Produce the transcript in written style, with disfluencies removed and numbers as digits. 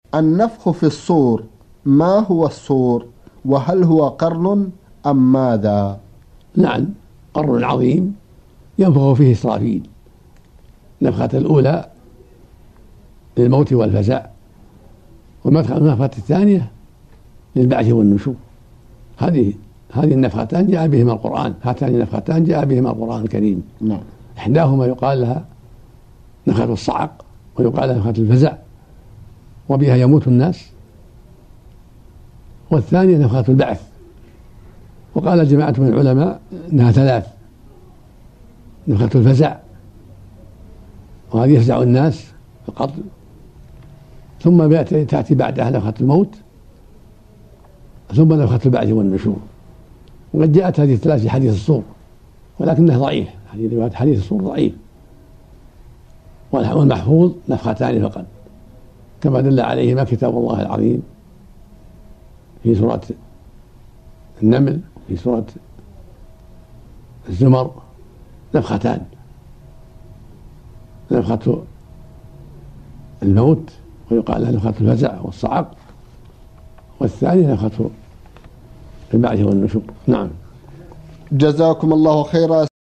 النفخ في الصور، ما هو الصور؟ وهل هو قرن أم ماذا؟ نعم، قرن عظيم ينفخ فيه إسرافيل. النفخة الأولى للموت والفزع، والنفخة الثانية للبعث والنشور. هذه النفختان جاء بهما القرآن، هاتان النفختان جاء بهما القرآن الكريم. نعم. إحداهما يقال لها نفخة الصعق، ويقال لها نفخة الفزع، وبها يموت الناس. والثانية نفخة البعث، وقال جماعة من العلماء أنها ثلاث: نفخة الفزع، وهذه يفزع الناس في القتل، ثم تأتي بعدها نفخة الموت، ثم نفخة البعث والنشور. وقد جاءت هذه الثلاث في حديث الصور، ولكنه ضعيف. هذه رواية حديث الصور ضعيف، والمحفوظ نفختان فقط، كما دل عليهما كتاب الله العظيم في سورة النمل، في سورة الزمر، نفختان: نفخة الموت، ويقال لها نفخة الفزع والصعق، والثانية نفخة البعث والنشور. نعم. جزاكم الله خيرا.